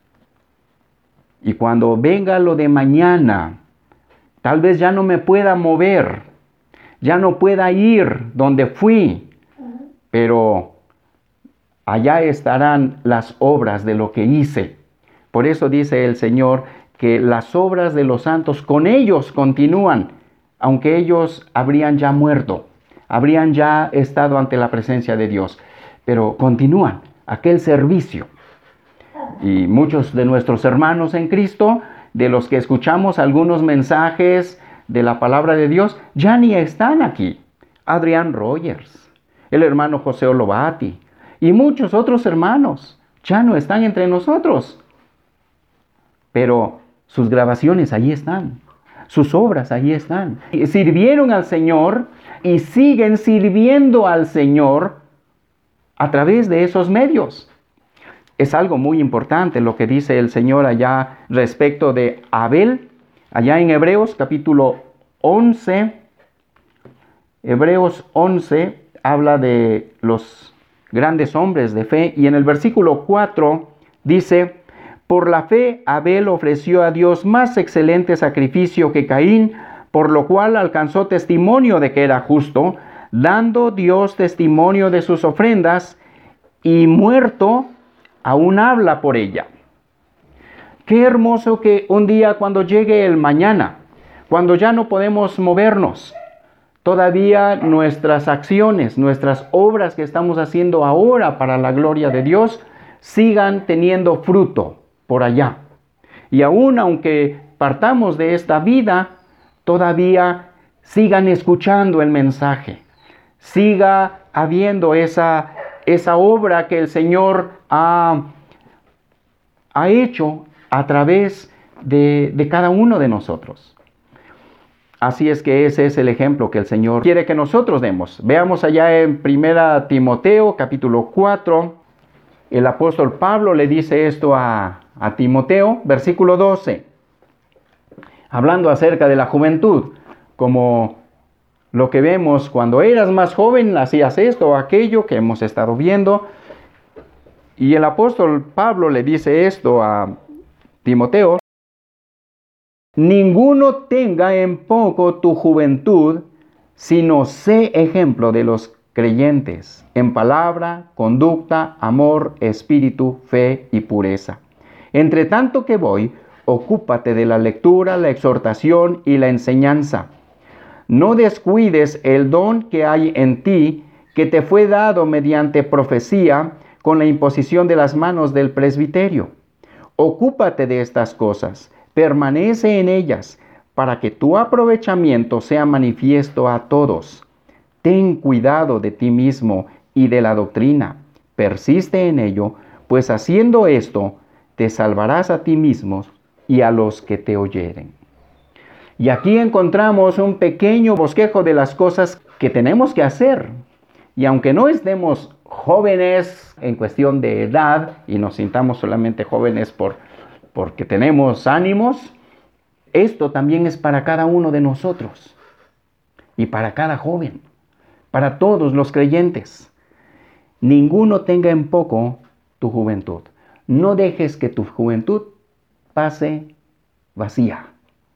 Y cuando venga lo de mañana, tal vez ya no me pueda mover, ya no pueda ir donde fui, pero allá estarán las obras de lo que hice. Por eso dice el Señor que las obras de los santos con ellos continúan, aunque ellos habrían ya muerto, habrían ya estado ante la presencia de Dios, pero continúan aquel servicio. Y muchos de nuestros hermanos en Cristo, de los que escuchamos algunos mensajes de la palabra de Dios, ya ni están aquí. Adrián Rogers, el hermano José Olobati y muchos otros hermanos ya no están entre nosotros. Pero sus grabaciones ahí están, sus obras ahí están. Sirvieron al Señor y siguen sirviendo al Señor a través de esos medios. Es algo muy importante lo que dice el Señor allá respecto de Abel, allá en Hebreos capítulo once. Hebreos once habla de los grandes hombres de fe y en el versículo cuatro dice: por la fe Abel ofreció a Dios más excelente sacrificio que Caín, por lo cual alcanzó testimonio de que era justo, dando Dios testimonio de sus ofrendas, y muerto aún habla por ella. Qué hermoso que un día, cuando llegue el mañana, cuando ya no podemos movernos, todavía nuestras acciones, nuestras obras que estamos haciendo ahora para la gloria de Dios, sigan teniendo fruto por allá. Y aún aunque partamos de esta vida, todavía sigan escuchando el mensaje. Siga habiendo esa, esa obra que el Señor ha, ha hecho a través de, de cada uno de nosotros. Así es que ese es el ejemplo que el Señor quiere que nosotros demos. Veamos allá en primera Timoteo capítulo cuatro. El apóstol Pablo le dice esto a, a Timoteo, versículo doce. Hablando acerca de la juventud, como lo que vemos cuando eras más joven, hacías esto o aquello que hemos estado viendo. Y el apóstol Pablo le dice esto a Timoteo: ninguno tenga en poco tu juventud, sino sé ejemplo de los creyentes en palabra, conducta, amor, espíritu, fe y pureza. Entre tanto que voy, ocúpate de la lectura, la exhortación y la enseñanza. No descuides el don que hay en ti, que te fue dado mediante profecía, con la imposición de las manos del presbiterio. Ocúpate de estas cosas, permanece en ellas, para que tu aprovechamiento sea manifiesto a todos. Ten cuidado de ti mismo y de la doctrina. Persiste en ello, pues haciendo esto, te salvarás a ti mismo y a los que te oyeren. Y aquí encontramos un pequeño bosquejo de las cosas que tenemos que hacer. Y aunque no estemos jóvenes en cuestión de edad y nos sintamos solamente jóvenes por, porque tenemos ánimos, esto también es para cada uno de nosotros y para cada joven, para todos los creyentes. Ninguno tenga en poco tu juventud. No dejes que tu juventud pase vacía.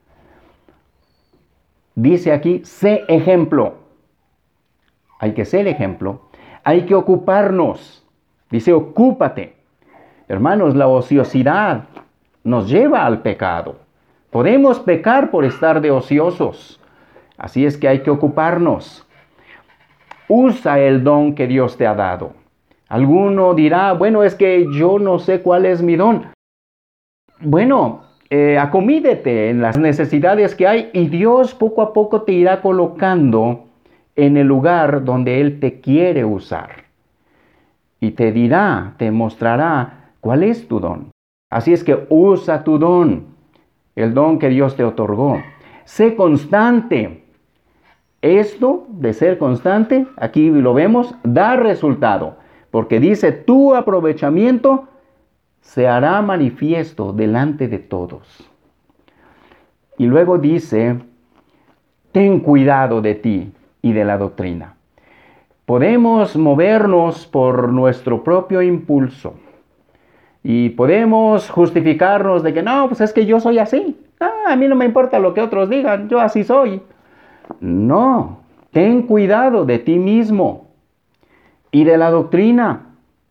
Dice aquí, sé ejemplo. Hay que ser ejemplo. Hay que ocuparnos. Dice, ocúpate. Hermanos, la ociosidad nos lleva al pecado. Podemos pecar por estar de ociosos. Así es que hay que ocuparnos. Usa el don que Dios te ha dado. Alguno dirá, bueno, es que yo no sé cuál es mi don. Bueno, eh, acomídete en las necesidades que hay y Dios poco a poco te irá colocando en el lugar donde Él te quiere usar. Y te dirá, te mostrará cuál es tu don. Así es que usa tu don, el don que Dios te otorgó. Sé constante. Esto de ser constante, aquí lo vemos, da resultado. Porque dice, tu aprovechamiento se hará manifiesto delante de todos. Y luego dice, ten cuidado de ti y de la doctrina. Podemos movernos por nuestro propio impulso. Y podemos justificarnos de que no, pues es que yo soy así. Ah, a mí no me importa lo que otros digan, yo así soy. No, ten cuidado de ti mismo y de la doctrina.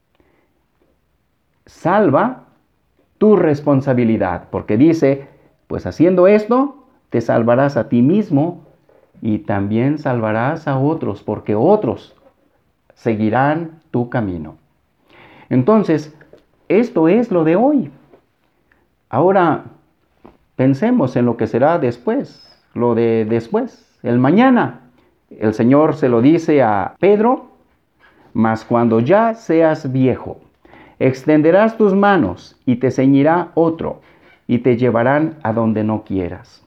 Salva tu responsabilidad, porque dice, pues haciendo esto, te salvarás a ti mismo y también salvarás a otros, porque otros seguirán tu camino. Entonces, esto es lo de hoy. Ahora, pensemos en lo que será después, lo de después, el mañana. El Señor se lo dice a Pedro, mas cuando ya seas viejo, extenderás tus manos y te ceñirá otro y te llevarán a donde no quieras.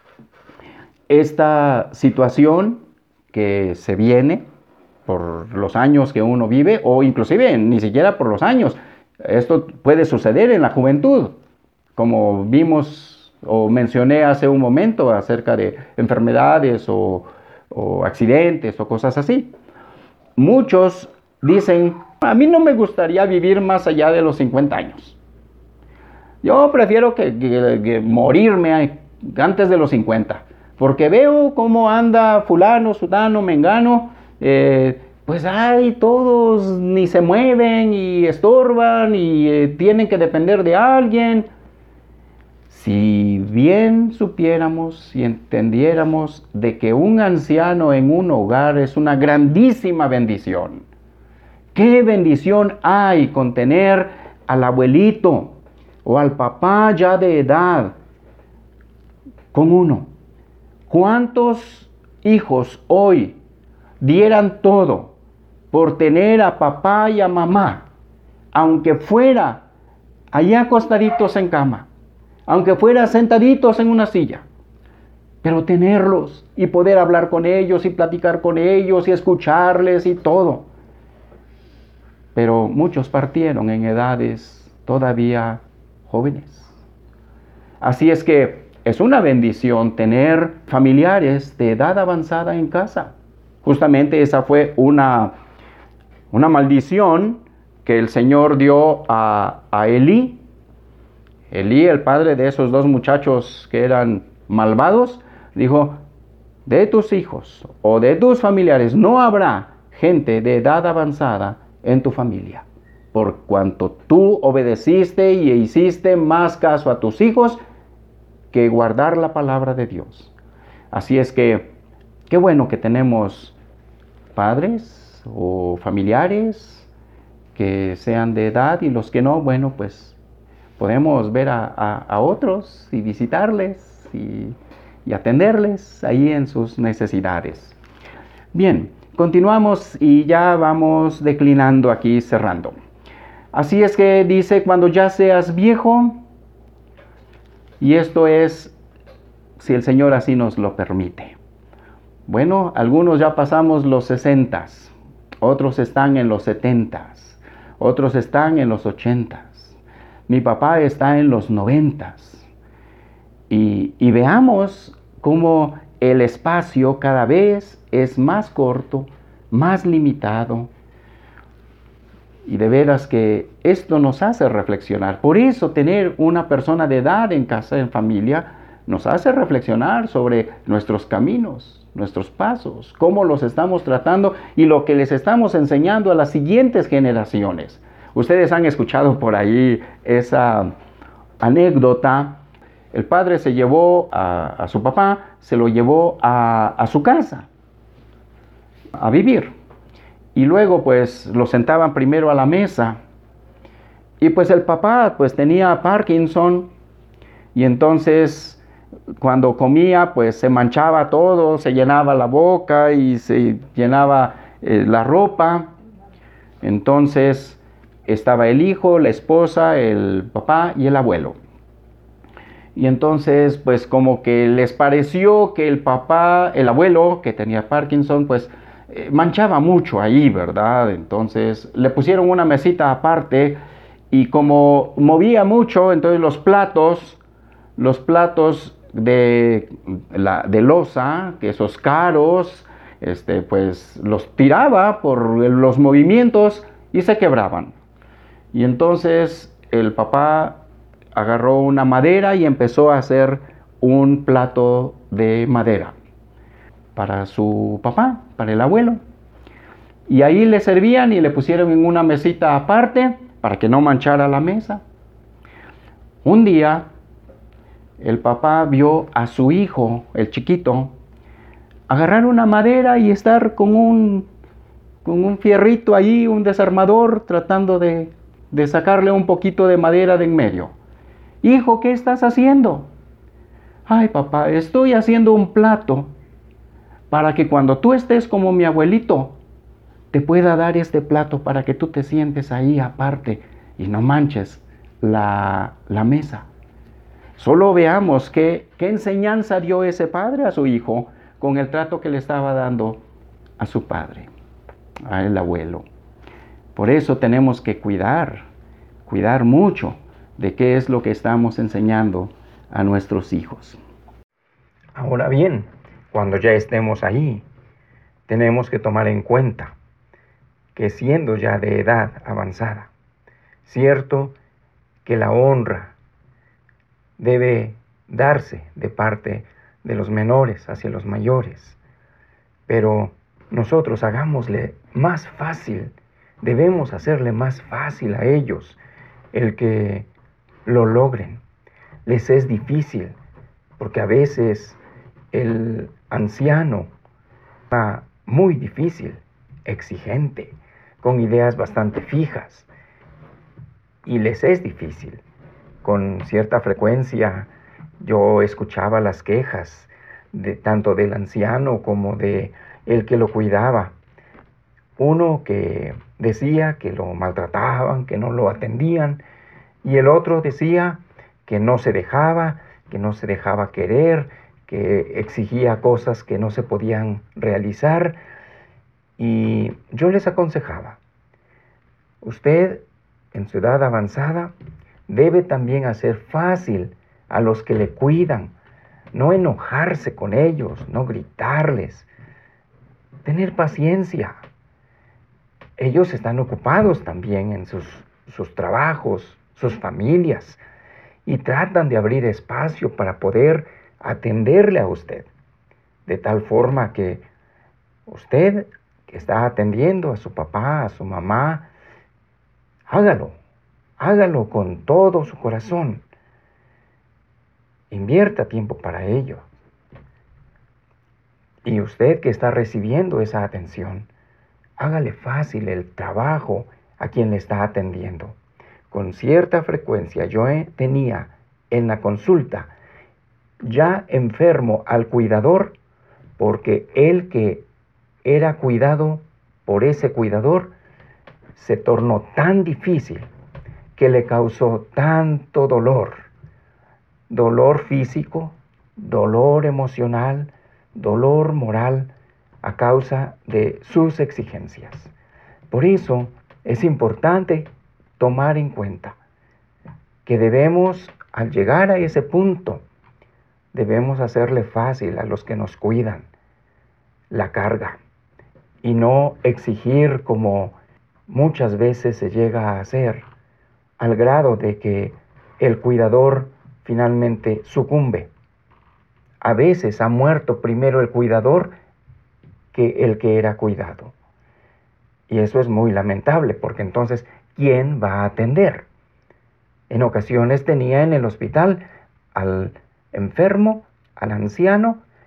Esta situación que se viene por los años que uno vive, o inclusive ni siquiera por los años, esto puede suceder en la juventud, como vimos o mencioné hace un momento acerca de enfermedades o, o accidentes o cosas así. Muchos dicen, a mí no me gustaría vivir más allá de los cincuenta años. Yo prefiero que, que, que morirme antes de los cincuenta, porque veo cómo anda fulano, sutano, mengano, eh, pues ay, todos ni se mueven y estorban y eh, tienen que depender de alguien. Si bien supiéramos y entendiéramos de que un anciano en un hogar es una grandísima bendición. ¿Qué bendición hay con tener al abuelito o al papá ya de edad con uno? ¿Cuántos hijos hoy dieran todo por tener a papá y a mamá, aunque fuera allá acostaditos en cama, aunque fuera sentaditos en una silla, pero tenerlos y poder hablar con ellos y platicar con ellos y escucharles y todo? Pero muchos partieron en edades todavía jóvenes. Así es que es una bendición tener familiares de edad avanzada en casa. Justamente esa fue una, una maldición que el Señor dio a, a Elí. Elí, el padre de esos dos muchachos que eran malvados, dijo, de tus hijos o de tus familiares no habrá gente de edad avanzada en tu familia, por cuanto tú obedeciste y hiciste más caso a tus hijos que guardar la palabra de Dios. Así es que, qué bueno que tenemos padres o familiares que sean de edad, y los que no, bueno, pues podemos ver a, a, a otros y visitarles y, y atenderles ahí en sus necesidades. Bien, continuamos y ya vamos declinando aquí, cerrando. Así es que dice, cuando ya seas viejo, y esto es si el Señor así nos lo permite. Bueno, algunos ya pasamos los sesentas, otros están en los setentas, otros están en los ochentas. Mi papá está en los noventas. Y, y veamos cómo el espacio cada vez es más corto, más limitado. Y de veras que esto nos hace reflexionar. Por eso tener una persona de edad en casa, en familia, nos hace reflexionar sobre nuestros caminos, nuestros pasos, cómo los estamos tratando y lo que les estamos enseñando a las siguientes generaciones. Ustedes han escuchado por ahí esa anécdota. El padre se llevó a, a su papá, se lo llevó a, a su casa a vivir. y luego pues lo sentaban primero a la mesa. Y pues el papá pues tenía Parkinson, y entonces cuando comía pues se manchaba todo, se llenaba la boca y se llenaba eh, la ropa. Entonces estaba el hijo, la esposa, el papá y el abuelo. Y entonces pues como que les pareció que el papá, el abuelo que tenía Parkinson, pues eh, manchaba mucho ahí, ¿verdad? Entonces le pusieron una mesita aparte, y como movía mucho, entonces los platos, los platos de, la, de loza, que esos caros, este, pues los tiraba por los movimientos y se quebraban. Y entonces el papá agarró una madera y empezó a hacer un plato de madera para su papá, para el abuelo. Y ahí le servían y le pusieron en una mesita aparte para que no manchara la mesa. Un día, el papá vio a su hijo, el chiquito, agarrar una madera y estar con un, con un fierrito ahí, un desarmador, tratando de, de sacarle un poquito de madera de en medio. Hijo, ¿qué estás haciendo? Ay, papá, estoy haciendo un plato para que cuando tú estés como mi abuelito, te pueda dar este plato para que tú te sientes ahí aparte y no manches la, la mesa. Solo veamos qué, qué enseñanza dio ese padre a su hijo con el trato que le estaba dando a su padre, al abuelo. Por eso tenemos que cuidar, cuidar mucho de qué es lo que estamos enseñando a nuestros hijos. Ahora bien, cuando ya estemos ahí, tenemos que tomar en cuenta que siendo ya de edad avanzada, cierto que la honra debe darse de parte de los menores hacia los mayores, pero nosotros hagámosle más fácil, debemos hacerle más fácil a ellos el que lo logren. Les es difícil, porque a veces el anciano va muy difícil, exigente, con ideas bastante fijas, y les es difícil. Con cierta frecuencia yo escuchaba las quejas de tanto del anciano como de el que lo cuidaba. Uno que decía que lo maltrataban, que no lo atendían, y el otro decía que no se dejaba, que no se dejaba querer, que exigía cosas que no se podían realizar. Y yo les aconsejaba, usted en su edad avanzada debe también hacer fácil a los que le cuidan, no enojarse con ellos, no gritarles, tener paciencia. Ellos están ocupados también en sus, sus trabajos, sus familias, y tratan de abrir espacio para poder atenderle a usted, de tal forma que usted que está atendiendo a su papá, a su mamá, hágalo, hágalo con todo su corazón. Invierta tiempo para ello. Y usted que está recibiendo esa atención, hágale fácil el trabajo a quien le está atendiendo. Con cierta frecuencia yo tenía en la consulta ya enfermo al cuidador, porque el que era cuidado por ese cuidador se tornó tan difícil que le causó tanto dolor, dolor físico, dolor emocional, dolor moral a causa de sus exigencias. Por eso es importante tomar en cuenta que debemos, al llegar a ese punto, debemos hacerle fácil a los que nos cuidan la carga y no exigir como muchas veces se llega a hacer, al grado de que el cuidador finalmente sucumbe. A veces ha muerto primero el cuidador que el que era cuidado. Y eso es muy lamentable, porque entonces, ¿quién va a atender? En ocasiones tenía en el hospital al enfermo, al anciano,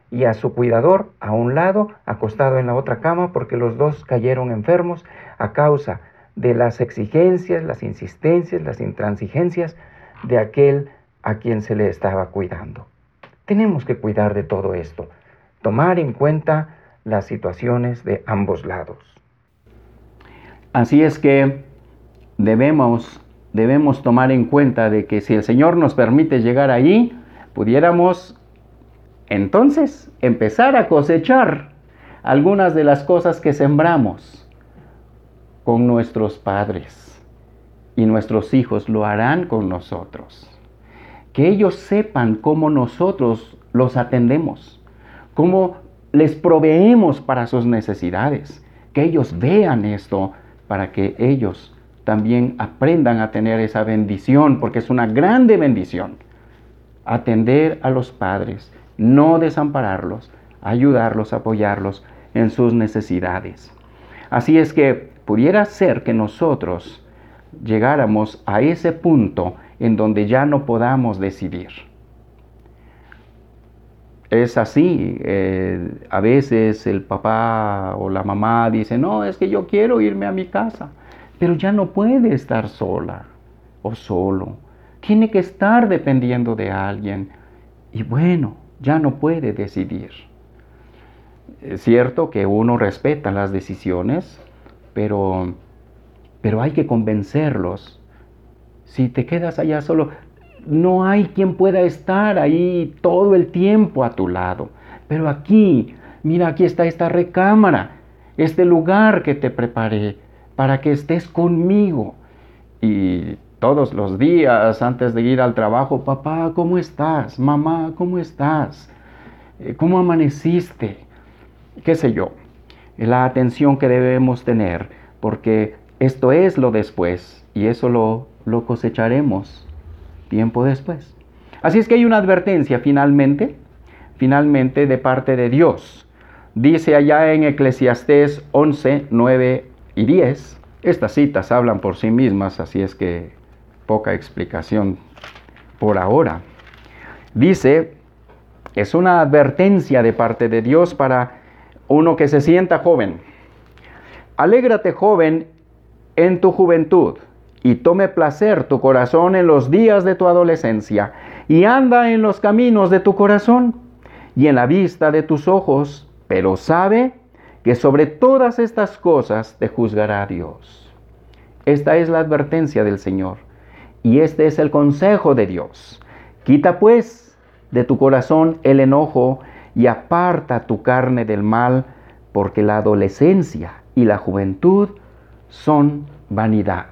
y a su cuidador a un lado, acostado en la otra cama, porque los dos cayeron enfermos a causa de las exigencias, las insistencias, las intransigencias de aquel a quien se le estaba cuidando. Tenemos que cuidar de todo esto, tomar en cuenta las situaciones de ambos lados. Así es que debemos, debemos tomar en cuenta de que si el Señor nos permite llegar ahí, pudiéramos entonces empezar a cosechar algunas de las cosas que sembramos con nuestros padres, y nuestros hijos lo harán con nosotros. Que ellos sepan cómo nosotros los atendemos, cómo les proveemos para sus necesidades, que ellos vean esto para que ellos también aprendan a tener esa bendición, porque es una grande bendición. Atender a los padres, no desampararlos, ayudarlos, apoyarlos en sus necesidades. Así es que pudiera ser que nosotros llegáramos a ese punto en donde ya no podamos decidir. Es así, eh, a veces el papá o la mamá dice, no, es que yo quiero irme a mi casa, pero ya no puede estar sola o solo. Tiene que estar dependiendo de alguien y bueno, ya no puede decidir. Es cierto que uno respeta las decisiones, pero, pero hay que convencerlos. Si te quedas allá solo, no hay quien pueda estar ahí todo el tiempo a tu lado. Pero aquí, mira, aquí está esta recámara, este lugar que te preparé para que estés conmigo. Y todos los días antes de ir al trabajo, papá, ¿cómo estás? Mamá, ¿cómo estás? ¿Cómo amaneciste? ¿Qué sé yo? La atención que debemos tener, porque esto es lo después y eso lo, lo cosecharemos tiempo después. Así es que hay una advertencia finalmente, finalmente de parte de Dios. Dice allá en Eclesiastés once, nueve y diez, estas citas hablan por sí mismas, así es que poca explicación por ahora. Dice, es una advertencia de parte de Dios para uno que se sienta joven. Alégrate, joven, en tu juventud, y tome placer tu corazón en los días de tu adolescencia, y anda en los caminos de tu corazón, y en la vista de tus ojos, pero sabe que sobre todas estas cosas te juzgará Dios. Esta es la advertencia del Señor, y este es el consejo de Dios. Quita pues de tu corazón el enojo, y aparta tu carne del mal, porque la adolescencia y la juventud son vanidad.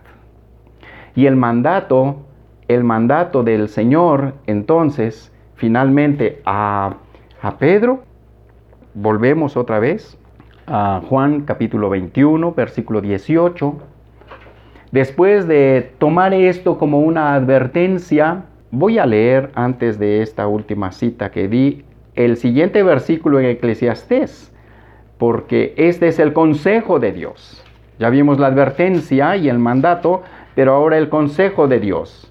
Y el mandato, el mandato del Señor, entonces, finalmente a, a Pedro, volvemos otra vez a Juan capítulo veintiuno, versículo dieciocho. Después de tomar esto como una advertencia, voy a leer antes de esta última cita que di, el siguiente versículo en Eclesiastés, porque este es el consejo de Dios. Ya vimos la advertencia y el mandato, pero ahora el consejo de Dios.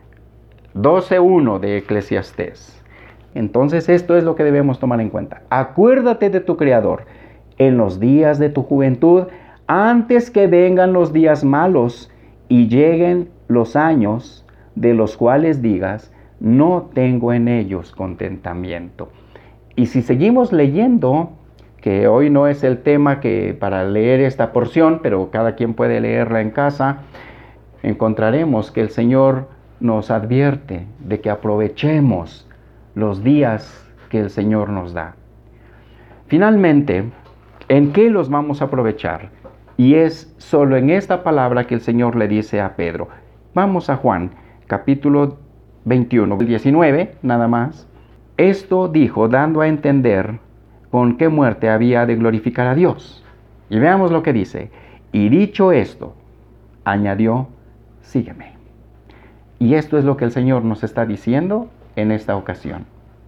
doce uno de Eclesiastés. Entonces esto es lo que debemos tomar en cuenta. Acuérdate de tu Creador en los días de tu juventud, antes que vengan los días malos y lleguen los años de los cuales digas, no tengo en ellos contentamiento. Y si seguimos leyendo, que hoy no es el tema que para leer esta porción, pero cada quien puede leerla en casa, encontraremos que el Señor nos advierte de que aprovechemos los días que el Señor nos da. Finalmente, ¿en qué los vamos a aprovechar? Y es solo en esta palabra que el Señor le dice a Pedro. Vamos a Juan, capítulo veintiuno, diecinueve, nada más. Esto dijo, dando a entender con qué muerte había de glorificar a Dios. Y veamos lo que dice. Y dicho esto, añadió, sígueme. Y esto es lo que el Señor nos está diciendo en esta ocasión.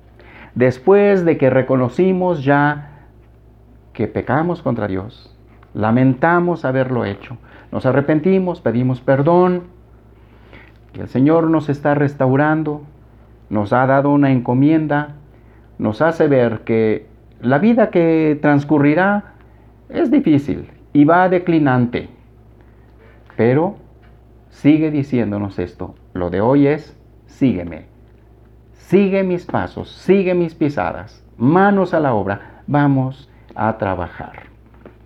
Después de que reconocimos ya que pecamos contra Dios, lamentamos haberlo hecho, nos arrepentimos, pedimos perdón, y el Señor nos está restaurando, nos ha dado una encomienda nos hace ver que la vida que transcurrirá es difícil y va declinante. Pero sigue diciéndonos esto. Lo de hoy es, sígueme. Sigue mis pasos, sigue mis pisadas. Manos a la obra. Vamos a trabajar.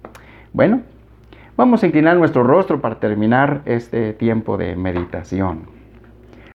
Bueno, vamos a inclinar nuestro rostro para terminar este tiempo de meditación.